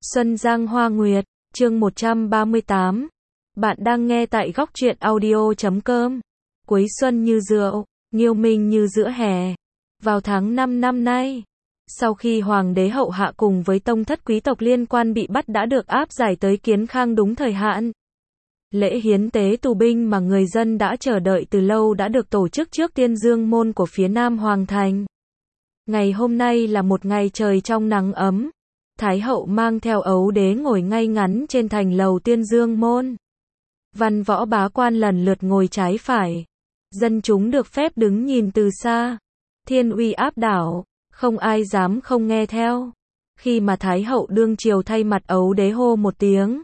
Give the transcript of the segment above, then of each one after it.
Xuân Giang Hoa Nguyệt, chương 138. Bạn đang nghe tại góc truyện audio.com. Cuối xuân như rượu, nghiêu minh như giữa hè. Vào tháng 5 năm nay, sau khi Hoàng đế hậu hạ cùng với tông thất quý tộc liên quan bị bắt đã được áp giải tới Kiến Khang đúng thời hạn. Lễ hiến tế tù binh mà người dân đã chờ đợi từ lâu đã được tổ chức trước Tiên Dương Môn của phía Nam Hoàng Thành. Ngày hôm nay là một ngày trời trong nắng ấm. Thái hậu mang theo ấu đế ngồi ngay ngắn trên thành lầu Tiên Dương Môn. Văn võ bá quan lần lượt ngồi trái phải. Dân chúng được phép đứng nhìn từ xa. Thiên uy áp đảo, không ai dám không nghe theo. Khi mà Thái hậu đương triều thay mặt ấu đế hô một tiếng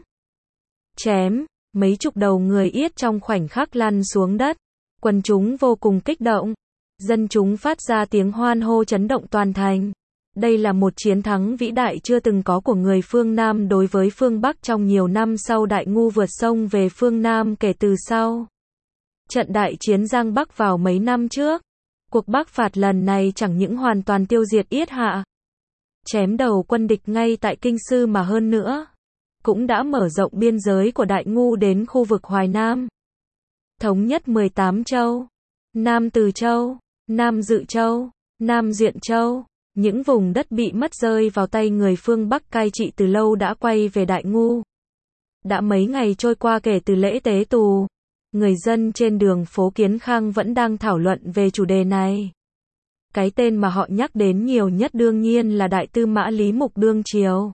chém, mấy chục đầu người yết trong khoảnh khắc lăn xuống đất. Quần chúng vô cùng kích động. Dân chúng phát ra tiếng hoan hô chấn động toàn thành. Đây là một chiến thắng vĩ đại chưa từng có của người phương Nam đối với phương Bắc trong nhiều năm sau Đại Ngu vượt sông về phương Nam kể từ sau trận đại chiến Giang Bắc vào mấy năm trước. Cuộc Bắc phạt lần này chẳng những hoàn toàn tiêu diệt Yết Hạ, chém đầu quân địch ngay tại Kinh Sư mà hơn nữa, cũng đã mở rộng biên giới của Đại Ngu đến khu vực Hoài Nam. Thống nhất 18 châu, Nam Từ Châu, Nam Dự Châu, Nam Duyện Châu. Những vùng đất bị mất rơi vào tay người phương Bắc cai trị từ lâu đã quay về Đại Ngu. Đã mấy ngày trôi qua kể từ lễ tế tù, người dân trên đường phố Kiến Khang vẫn đang thảo luận về chủ đề này. Cái tên mà họ nhắc đến nhiều nhất đương nhiên là Đại Tư Mã Lý Mục đương triều.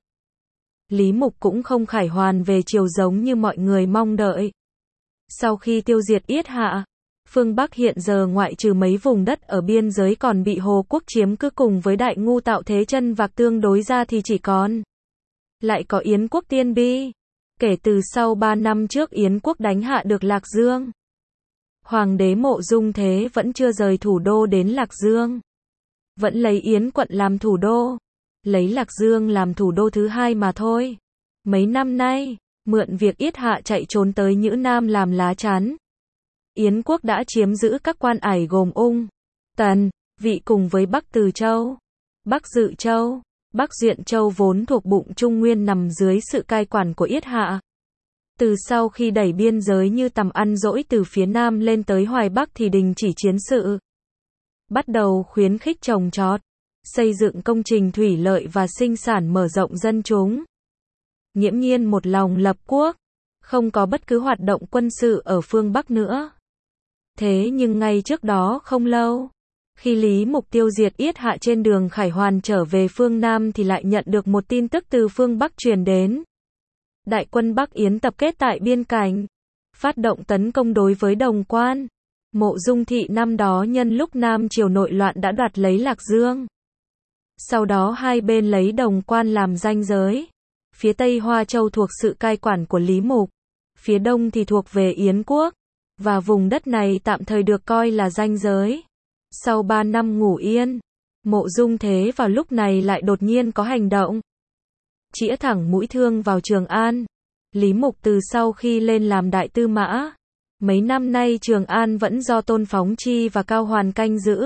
Lý Mục cũng không khải hoàn về triều giống như mọi người mong đợi. Sau khi tiêu diệt Yết Hạ, phương Bắc hiện giờ ngoại trừ mấy vùng đất ở biên giới còn bị Hồ Quốc chiếm cứ cùng với Đại Ngu tạo thế chân vạc tương đối ra thì chỉ còn lại có Yến quốc Tiên Bi. Kể từ sau 3 năm trước Yến quốc đánh hạ được Lạc Dương, Hoàng đế Mộ Dung Thế vẫn chưa rời thủ đô đến Lạc Dương. Vẫn lấy Yến quận làm thủ đô, lấy Lạc Dương làm thủ đô thứ hai mà thôi. Mấy năm nay, mượn việc Yết Hạ chạy trốn tới Nhữ Nam làm lá chắn, Yến quốc đã chiếm giữ các quan ải gồm Ung, Tần, Vị cùng với Bắc Từ Châu, Bắc Dự Châu, Bắc Duyện Châu vốn thuộc bụng Trung Nguyên nằm dưới sự cai quản của Yết Hạ. Từ sau khi đẩy biên giới như tầm ăn dỗi từ phía Nam lên tới Hoài Bắc thì đình chỉ chiến sự. Bắt đầu khuyến khích trồng trọt, xây dựng công trình thủy lợi và sinh sản mở rộng dân chúng. Nghiễm nhiên một lòng lập quốc, không có bất cứ hoạt động quân sự ở phương Bắc nữa. Thế nhưng ngay trước đó không lâu, khi Lý Mục tiêu diệt Yết Hạ trên đường khải hoàn trở về phương Nam thì lại nhận được một tin tức từ phương Bắc truyền đến. Đại quân Bắc Yến tập kết tại biên cảnh, phát động tấn công đối với Đồng Quan. Mộ Dung Thị năm đó nhân lúc Nam triều nội loạn đã đoạt lấy Lạc Dương. Sau đó hai bên lấy Đồng Quan làm ranh giới. Phía Tây Hoa Châu thuộc sự cai quản của Lý Mục, phía Đông thì thuộc về Yến quốc. Và vùng đất này tạm thời được coi là ranh giới. Sau 3 năm ngủ yên, Mộ Dung Thế vào lúc này lại đột nhiên có hành động. Chĩa thẳng mũi thương vào Trường An. Lý Mục từ sau khi lên làm Đại Tư Mã, mấy năm nay Trường An vẫn do Tôn Phóng Chi và Cao Hoàn canh giữ.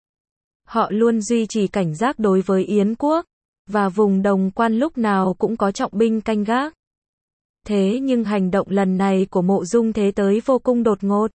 Họ luôn duy trì cảnh giác đối với Yến quốc, và vùng Đồng Quan lúc nào cũng có trọng binh canh gác. Thế nhưng hành động lần này của Mộ Dung Thế tới vô cùng đột ngột.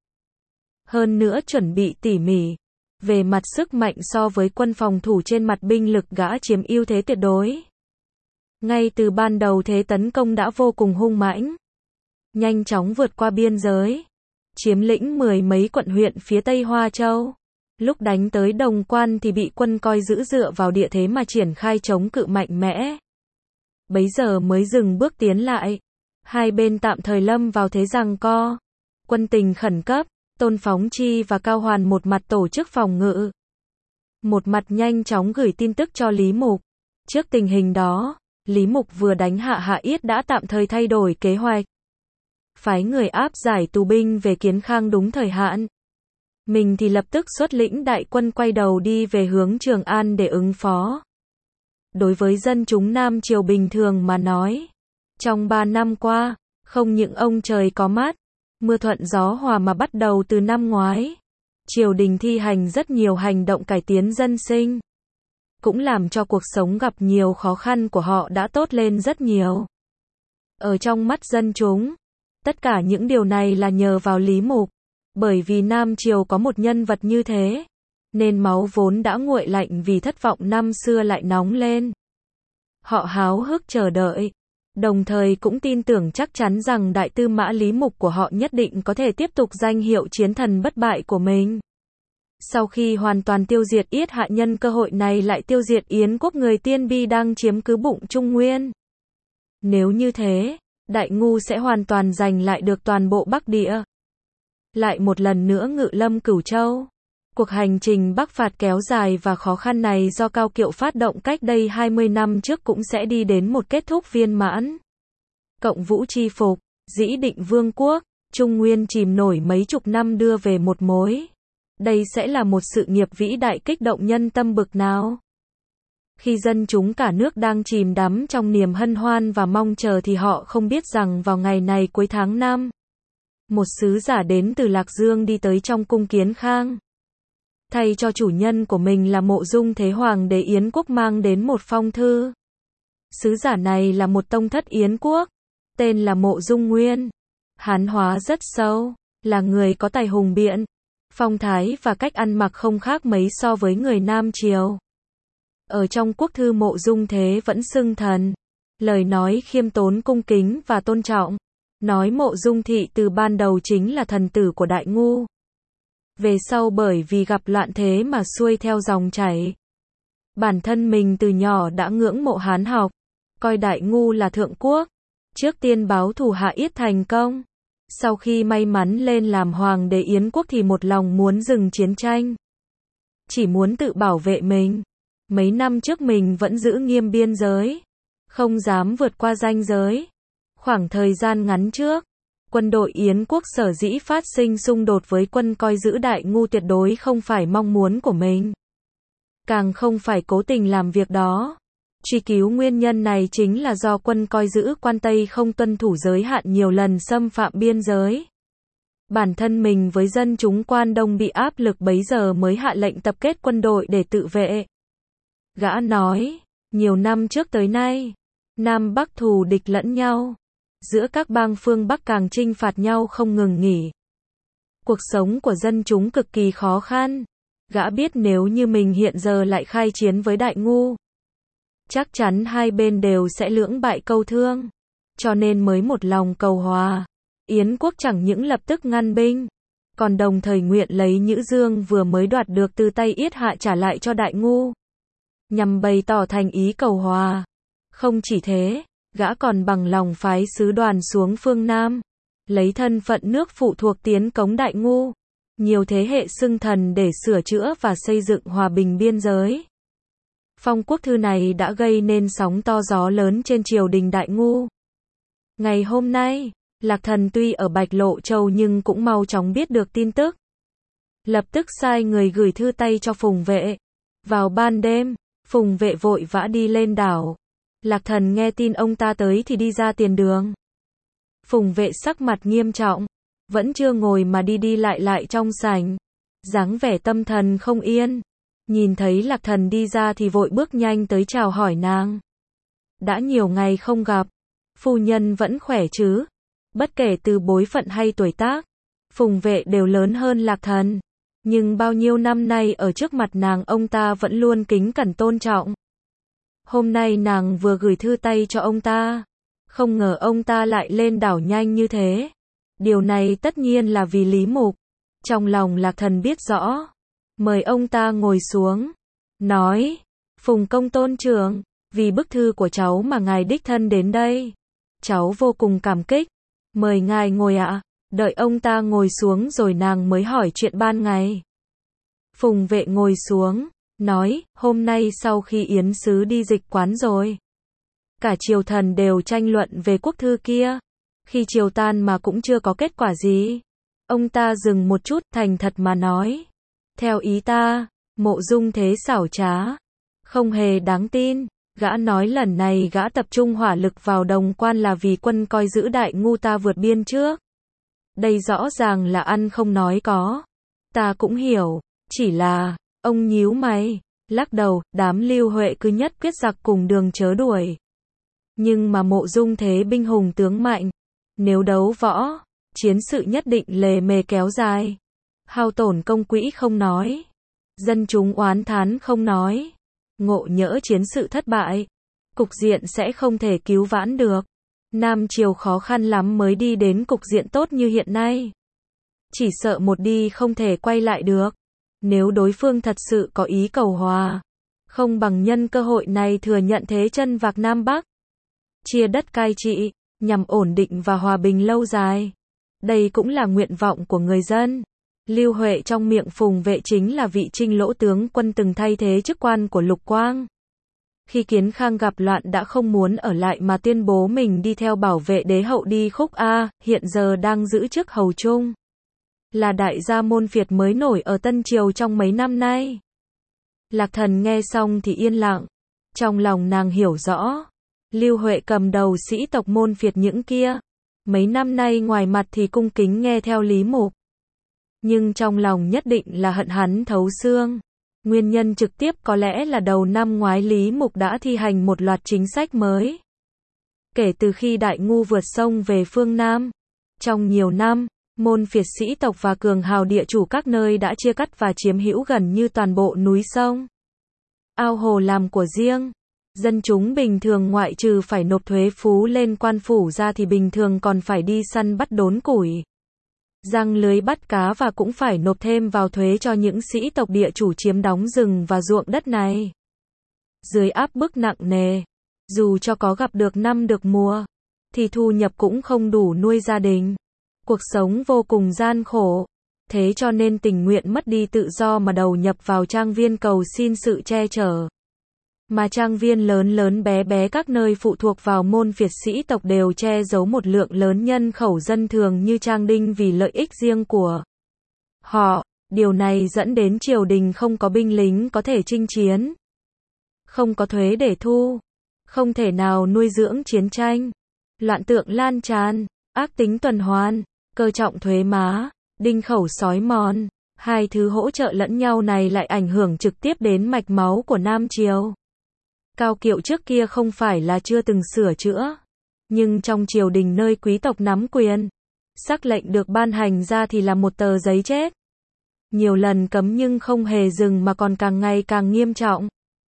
Hơn nữa chuẩn bị tỉ mỉ. Về mặt sức mạnh so với quân phòng thủ trên mặt binh lực gã chiếm ưu thế tuyệt đối. Ngay từ ban đầu thế tấn công đã vô cùng hung mãnh. Nhanh chóng vượt qua biên giới. Chiếm lĩnh 10 mấy quận huyện phía Tây Hoa Châu. Lúc đánh tới Đồng Quan thì bị quân coi giữ dựa vào địa thế mà triển khai chống cự mạnh mẽ. Bấy giờ mới dừng bước tiến lại. Hai bên tạm thời lâm vào thế giằng co. Quân tình khẩn cấp, Tôn Phóng Chi và Cao Hoàn một mặt tổ chức phòng ngự, một mặt nhanh chóng gửi tin tức cho Lý Mục. Trước tình hình đó, Lý Mục vừa đánh hạ Yết đã tạm thời thay đổi kế hoạch. Phái người áp giải tù binh về Kiến Khang đúng thời hạn. Mình thì lập tức xuất lĩnh đại quân quay đầu đi về hướng Trường An để ứng phó. Đối với dân chúng Nam triều bình thường mà nói, trong 3 năm qua, không những ông trời có mát, mưa thuận gió hòa mà bắt đầu từ năm ngoái, triều đình thi hành rất nhiều hành động cải tiến dân sinh. cũng làm cho cuộc sống gặp nhiều khó khăn của họ đã tốt lên rất nhiều. Ở trong mắt dân chúng, tất cả những điều này là nhờ vào Lý Mục. Bởi vì Nam Triều có một nhân vật như thế, nên máu vốn đã nguội lạnh vì thất vọng năm xưa lại nóng lên. Họ háo hức chờ đợi, đồng thời cũng tin tưởng chắc chắn rằng đại tư mã Lý Mục của họ nhất định có thể tiếp tục danh hiệu chiến thần bất bại của mình. Sau khi hoàn toàn tiêu diệt Yết Hạ nhân cơ hội này lại tiêu diệt Yến quốc người Tiên Bi đang chiếm cứ bụng Trung Nguyên. Nếu như thế, Đại Ngu sẽ hoàn toàn giành lại được toàn bộ Bắc Địa. Lại một lần nữa ngự lâm Cửu Châu. Cuộc hành trình bắc phạt kéo dài và khó khăn này do Cao Kiệu phát động cách đây 20 năm trước cũng sẽ đi đến một kết thúc viên mãn. Cộng Vũ chi phục, Dĩ Định Vương quốc, Trung Nguyên chìm nổi mấy chục năm đưa về một mối. Đây sẽ là một sự nghiệp vĩ đại kích động nhân tâm bực nào. Khi dân chúng cả nước đang chìm đắm trong niềm hân hoan và mong chờ thì họ không biết rằng vào ngày này cuối tháng 5, một sứ giả đến từ Lạc Dương đi tới trong cung Kiến Khang. Thay cho chủ nhân của mình là Mộ Dung Thế Hoàng đế Yến quốc mang đến một phong thư. Sứ giả này là một tông thất Yến quốc, tên là Mộ Dung Nguyên. Hán hóa rất sâu, là người có tài hùng biện, phong thái và cách ăn mặc không khác mấy so với người Nam Triều. Ở trong quốc thư Mộ Dung Thế vẫn xưng thần, lời nói khiêm tốn cung kính và tôn trọng, nói Mộ Dung Thị từ ban đầu chính là thần tử của Đại Ngu. Về sau bởi vì gặp loạn thế mà xuôi theo dòng chảy. Bản thân mình từ nhỏ đã ngưỡng mộ Hán học, coi Đại Ngu là thượng quốc. Trước tiên báo thù Hạ Yết thành công. Sau khi may mắn lên làm hoàng đế Yến quốc thì một lòng muốn dừng chiến tranh. Chỉ muốn tự bảo vệ mình. Mấy năm trước mình vẫn giữ nghiêm biên giới, không dám vượt qua ranh giới. Khoảng thời gian ngắn trước, quân đội Yến quốc sở dĩ phát sinh xung đột với quân coi giữ Đại Ngu tuyệt đối không phải mong muốn của mình. Càng không phải cố tình làm việc đó. Truy cứu nguyên nhân này chính là do quân coi giữ quan Tây không tuân thủ giới hạn nhiều lần xâm phạm biên giới. Bản thân mình với dân chúng quan Đông bị áp lực bấy giờ mới hạ lệnh tập kết quân đội để tự vệ. Gã nói, nhiều năm trước tới nay, Nam Bắc thù địch lẫn nhau. Giữa các bang phương Bắc càng chinh phạt nhau không ngừng nghỉ. Cuộc sống của dân chúng cực kỳ khó khăn. Gã biết nếu như mình hiện giờ lại khai chiến với Đại Ngu, chắc chắn hai bên đều sẽ lưỡng bại câu thương. Cho nên mới một lòng cầu hòa. Yến quốc chẳng những lập tức ngăn binh, còn đồng thời nguyện lấy Nhữ Dương vừa mới đoạt được từ tay Yết Hạ trả lại cho Đại Ngu, nhằm bày tỏ thành ý cầu hòa. Không chỉ thế, gã còn bằng lòng phái sứ đoàn xuống phương Nam, lấy thân phận nước phụ thuộc tiến cống Đại Ngu, nhiều thế hệ xưng thần để sửa chữa và xây dựng hòa bình biên giới. Phong quốc thư này đã gây nên sóng to gió lớn trên triều đình Đại Ngu. Ngày hôm nay, Lạc Thần tuy ở Bạch Lộ Châu nhưng cũng mau chóng biết được tin tức. Lập tức sai người gửi thư tay cho Phùng Vệ. Vào ban đêm, Phùng Vệ vội vã đi lên đảo. Lạc Thần nghe tin ông ta tới thì đi ra tiền đường. Phùng Vệ sắc mặt nghiêm trọng, vẫn chưa ngồi mà đi lại trong sảnh, dáng vẻ tâm thần không yên. Nhìn thấy Lạc Thần đi ra thì vội bước nhanh tới chào hỏi nàng. Đã nhiều ngày không gặp, phu nhân vẫn khỏe chứ? Bất kể từ bối phận hay tuổi tác, Phùng Vệ đều lớn hơn Lạc Thần. Nhưng bao nhiêu năm nay ở trước mặt nàng ông ta vẫn luôn kính cẩn tôn trọng. Hôm nay nàng vừa gửi thư tay cho ông ta, không ngờ ông ta lại lên đảo nhanh như thế. Điều này tất nhiên là vì Lý Mục. Trong lòng Lạc Thần biết rõ, mời ông ta ngồi xuống, nói, Phùng công tôn trưởng, vì bức thư của cháu mà ngài đích thân đến đây. Cháu vô cùng cảm kích, mời ngài ngồi ạ. Đợi ông ta ngồi xuống rồi nàng mới hỏi chuyện ban ngày. Phùng Vệ ngồi xuống, nói, hôm nay sau khi Yến sứ đi dịch quán rồi, cả triều thần đều tranh luận về quốc thư kia. Khi triều tan mà cũng chưa có kết quả gì. Ông ta dừng một chút, thành thật mà nói, theo ý ta, Mộ Dung Thế xảo trá, không hề đáng tin. Gã nói lần này gã tập trung hỏa lực vào Đồng Quan là vì quân coi giữ Đại Ngu ta vượt biên trước. Đây rõ ràng là ăn không nói có. Ta cũng hiểu, chỉ là, ông nhíu mày, Lắc đầu, đám Lưu Huệ cứ nhất quyết giặc cùng đường chớ đuổi. Nhưng mà Mộ Dung thế binh hùng tướng mạnh. Nếu đấu võ, chiến sự nhất định lề mề kéo dài. Hao tổn công quỹ không nói. Dân chúng oán thán không nói. Ngộ nhỡ chiến sự thất bại. Cục diện sẽ không thể cứu vãn được. Nam Triều khó khăn lắm mới đi đến cục diện tốt như hiện nay. Chỉ sợ một đi không thể quay lại được. Nếu đối phương thật sự có ý cầu hòa, không bằng nhân cơ hội này thừa nhận thế chân vạc Nam Bắc. Chia đất cai trị, nhằm ổn định và hòa bình lâu dài. Đây cũng là nguyện vọng của người dân. Lưu Huệ trong miệng Phùng Vệ chính là vị Trinh Lỗ tướng quân từng thay thế chức quan của Lục Quang. Khi Kiến Khang gặp loạn đã không muốn ở lại mà tuyên bố mình đi theo bảo vệ đế hậu đi khúc A, hiện giờ đang giữ chức hầu trung. Là đại gia môn phiệt mới nổi ở Tân Triều trong mấy năm nay. Lạc Thần nghe xong thì yên lặng. Trong lòng nàng hiểu rõ. Lưu Huệ cầm đầu sĩ tộc môn phiệt những kia. Mấy năm nay ngoài mặt thì cung kính nghe theo Lý Mục. Nhưng trong lòng nhất định là hận hắn thấu xương. Nguyên nhân trực tiếp có lẽ là đầu năm ngoái Lý Mục đã thi hành một loạt chính sách mới. Kể từ khi Đại Ngu vượt sông về phương Nam. Trong nhiều năm, môn phiệt sĩ tộc và cường hào địa chủ các nơi đã chia cắt và chiếm hữu gần như toàn bộ núi sông. Ao hồ làm của riêng. Dân chúng bình thường ngoại trừ phải nộp thuế phú lên quan phủ ra thì bình thường còn phải đi săn bắt đốn củi. Giăng lưới bắt cá và cũng phải nộp thêm vào thuế cho những sĩ tộc địa chủ chiếm đóng rừng và ruộng đất này. Dưới áp bức nặng nề, dù cho có gặp được năm được mùa, thì thu nhập cũng không đủ nuôi gia đình. Cuộc sống vô cùng gian khổ. Thế cho nên tình nguyện mất đi tự do mà đầu nhập vào trang viên cầu xin sự che chở. Mà trang viên lớn lớn bé bé các nơi phụ thuộc vào môn phiệt sĩ tộc đều che giấu một lượng lớn nhân khẩu dân thường như Trang Đinh vì lợi ích riêng của họ. Điều này dẫn đến triều đình không có binh lính có thể chinh chiến. Không có thuế để thu. Không thể nào nuôi dưỡng chiến tranh. Loạn tượng lan tràn. Ác tính tuần hoàn. Cơ trọng thuế má. Đinh khẩu sói mòn. Hai thứ hỗ trợ lẫn nhau này lại ảnh hưởng trực tiếp đến mạch máu của Nam Triều. Cao Kiệu trước kia không phải là chưa từng sửa chữa. Nhưng trong triều đình nơi quý tộc nắm quyền, sắc lệnh được ban hành ra thì là một tờ giấy chết. Nhiều lần cấm nhưng không hề dừng mà còn càng ngày càng nghiêm trọng.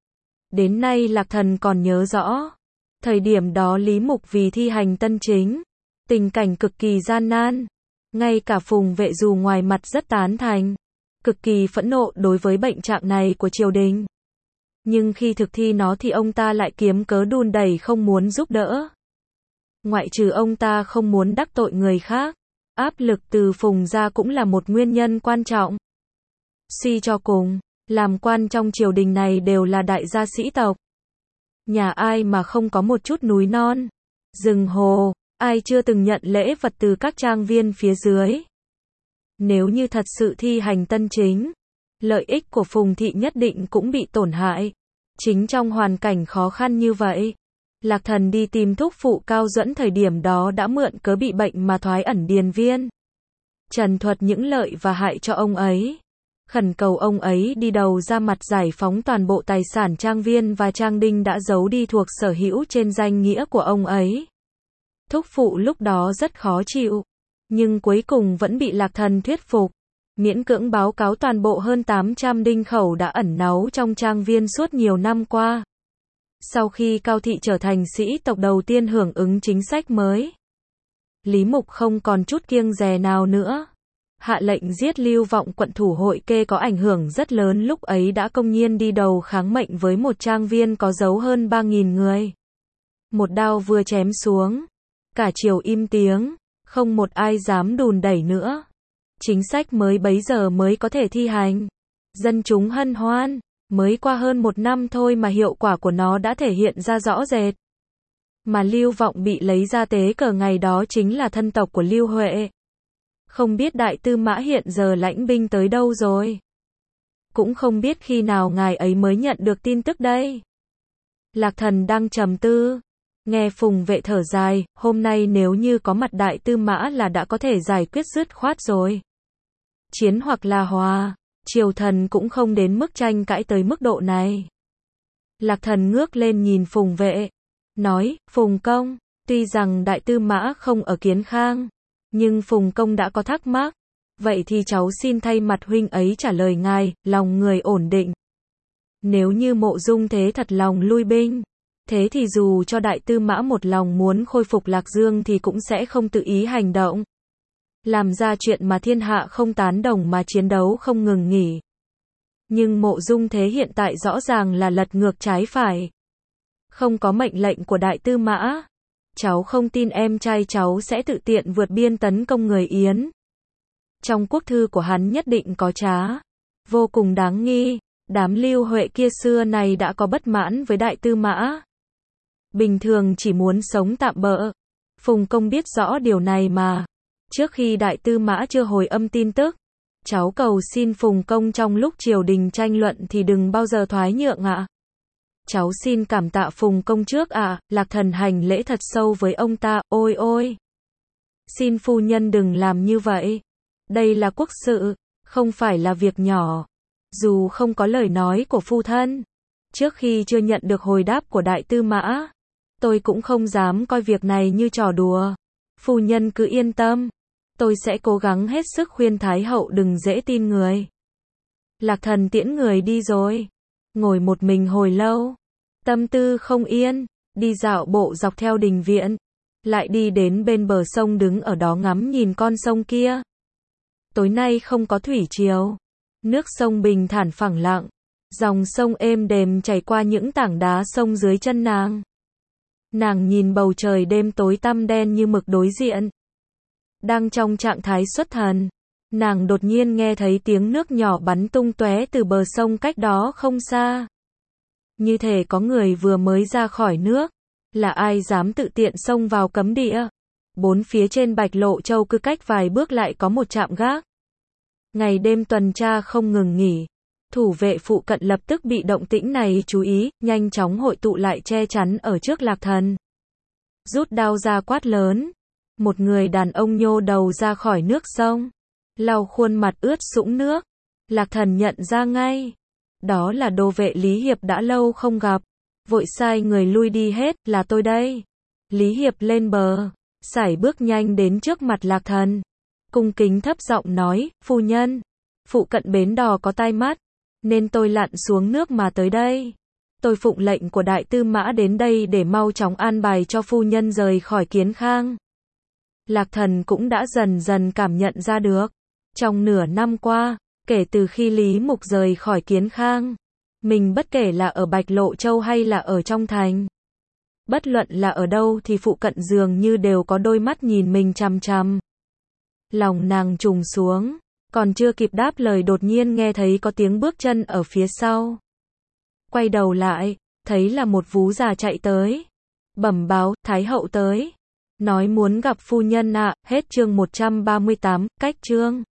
Đến nay Lạc Thần còn nhớ rõ. Thời điểm đó Lý Mục vì thi hành tân chính. Tình cảnh cực kỳ gian nan. Ngay cả Phùng Vệ dù ngoài mặt rất tán thành. Cực kỳ phẫn nộ đối với bệnh trạng này của triều đình. Nhưng khi thực thi nó thì ông ta lại kiếm cớ đùn đẩy không muốn giúp đỡ. Ngoại trừ ông ta không muốn đắc tội người khác, áp lực từ Phùng ra cũng là một nguyên nhân quan trọng. Suy cho cùng, làm quan trong triều đình này đều là đại gia sĩ tộc. Nhà ai mà không có một chút núi non, rừng hồ, ai chưa từng nhận lễ vật từ các trang viên phía dưới. Nếu như thật sự thi hành tân chính, lợi ích của Phùng thị nhất định cũng bị tổn hại. Chính trong hoàn cảnh khó khăn như vậy, Lạc Thần đi tìm thúc phụ Cao Duẫn thời điểm đó đã mượn cớ bị bệnh mà thoái ẩn điền viên. Trần thuật những lợi và hại cho ông ấy. Khẩn cầu ông ấy đi đầu ra mặt giải phóng toàn bộ tài sản trang viên và trang đinh đã giấu đi thuộc sở hữu trên danh nghĩa của ông ấy. Thúc phụ lúc đó rất khó chịu, nhưng cuối cùng vẫn bị Lạc Thần thuyết phục. Miễn cưỡng báo cáo toàn bộ hơn 800 đinh khẩu đã ẩn náu trong trang viên suốt nhiều năm qua. Sau khi Cao Thị trở thành sĩ tộc đầu tiên hưởng ứng chính sách mới, Lý Mục không còn chút kiêng dè nào nữa. Hạ lệnh giết Lưu Vọng quận thủ Hội Kê có ảnh hưởng rất lớn lúc ấy đã công nhiên đi đầu kháng mệnh với một trang viên có dấu hơn 3.000 người. Một đao vừa chém xuống, cả triều im tiếng, không một ai dám đùn đẩy nữa. Chính sách mới bấy giờ mới có thể thi hành. Dân chúng hân hoan, mới qua hơn một năm thôi mà hiệu quả của nó đã thể hiện ra rõ rệt. Mà Lưu Vọng bị lấy ra tế cờ ngày đó chính là thân tộc của Lưu Huệ. Không biết Đại Tư Mã hiện giờ lãnh binh tới đâu rồi. Cũng không biết khi nào ngài ấy mới nhận được tin tức đây. Lạc Thần đang trầm tư. Nghe Phùng Vệ thở dài, hôm nay nếu như có mặt Đại Tư Mã là đã có thể giải quyết dứt khoát rồi. Chiến hoặc là hòa. Triều thần cũng không đến mức tranh cãi tới mức độ này. Lạc Thần ngước lên nhìn Phùng Vệ, nói, Phùng công, tuy rằng đại tư mã không ở Kiến Khang, nhưng Phùng công đã có thắc mắc, vậy thì cháu xin thay mặt huynh ấy trả lời ngài, lòng người ổn định. Nếu như Mộ Dung Thế thật lòng lui binh, thế thì dù cho đại tư mã một lòng muốn khôi phục Lạc Dương thì cũng sẽ không tự ý hành động, làm ra chuyện mà thiên hạ không tán đồng mà chiến đấu không ngừng nghỉ. Nhưng Mộ Dung Thế hiện tại rõ ràng là lật ngược trái phải. Không có mệnh lệnh của đại tư mã, cháu không tin em trai cháu sẽ tự tiện vượt biên tấn công người Yến. Trong quốc thư của hắn nhất định có trá, vô cùng đáng nghi. Đám Lưu Huệ kia xưa này đã có bất mãn với đại tư mã. Bình thường chỉ muốn sống tạm bợ. Phùng công biết rõ điều này mà. Trước khi đại tư mã chưa hồi âm tin tức, cháu cầu xin Phùng công trong lúc triều đình tranh luận thì đừng bao giờ thoái nhượng ạ. Cháu xin cảm tạ Phùng công trước ạ. Lạc Thần hành lễ thật sâu với ông ta, ôi ôi. Xin phu nhân đừng làm như vậy. Đây là quốc sự, không phải là việc nhỏ. Dù không có lời nói của phu thân, trước khi chưa nhận được hồi đáp của đại tư mã, tôi cũng không dám coi việc này như trò đùa. Phu nhân cứ yên tâm, tôi sẽ cố gắng hết sức khuyên Thái hậu đừng dễ tin người. Lạc Thần tiễn người đi rồi, ngồi một mình hồi lâu, tâm tư không yên, đi dạo bộ dọc theo đình viện, lại đi đến bên bờ sông đứng ở đó ngắm nhìn con sông kia. Tối nay không có thủy triều. Nước sông bình thản phẳng lặng, dòng sông êm đềm chảy qua những tảng đá sông dưới chân nàng. Nàng nhìn bầu trời đêm tối tăm đen như mực đối diện. Đang trong trạng thái xuất thần, nàng đột nhiên nghe thấy tiếng nước nhỏ bắn tung tóe từ bờ sông cách đó không xa. Như thể có người vừa mới ra khỏi nước, là ai dám tự tiện xông vào cấm địa. Bốn phía trên Bạch Lộ Châu cứ cách vài bước lại có một trạm gác. Ngày đêm tuần tra không ngừng nghỉ. Thủ vệ phụ cận lập tức bị động tĩnh này chú ý, nhanh chóng hội tụ lại che chắn ở trước Lạc Thần. Rút đao ra quát lớn. Một người đàn ông nhô đầu ra khỏi nước sông, lau khuôn mặt ướt sũng nước. Lạc Thần nhận ra ngay. Đó là Đô vệ Lý Hiệp đã lâu không gặp. Vội sai người lui đi hết, là tôi đây. Lý Hiệp lên bờ, sải bước nhanh đến trước mặt Lạc Thần. Cung kính thấp giọng nói, phu nhân, phụ cận bến đò có tai mắt, nên tôi lặn xuống nước mà tới đây. Tôi phụng lệnh của đại tư mã đến đây để mau chóng an bài cho phu nhân rời khỏi Kiến Khang. Lạc Thần cũng đã dần dần cảm nhận ra được. Trong nửa năm qua, kể từ khi Lý Mục rời khỏi Kiến Khang, mình bất kể là ở Bạch Lộ Châu hay là ở trong thành, bất luận là ở đâu thì phụ cận dường như đều có đôi mắt nhìn mình chằm chằm. Lòng nàng trùng xuống, còn chưa kịp đáp lời đột nhiên nghe thấy có tiếng bước chân ở phía sau. Quay đầu lại, thấy là một vú già chạy tới. Bẩm báo, Thái hậu tới. Nói muốn gặp phu nhân ạ, hết chương 138, cách chương.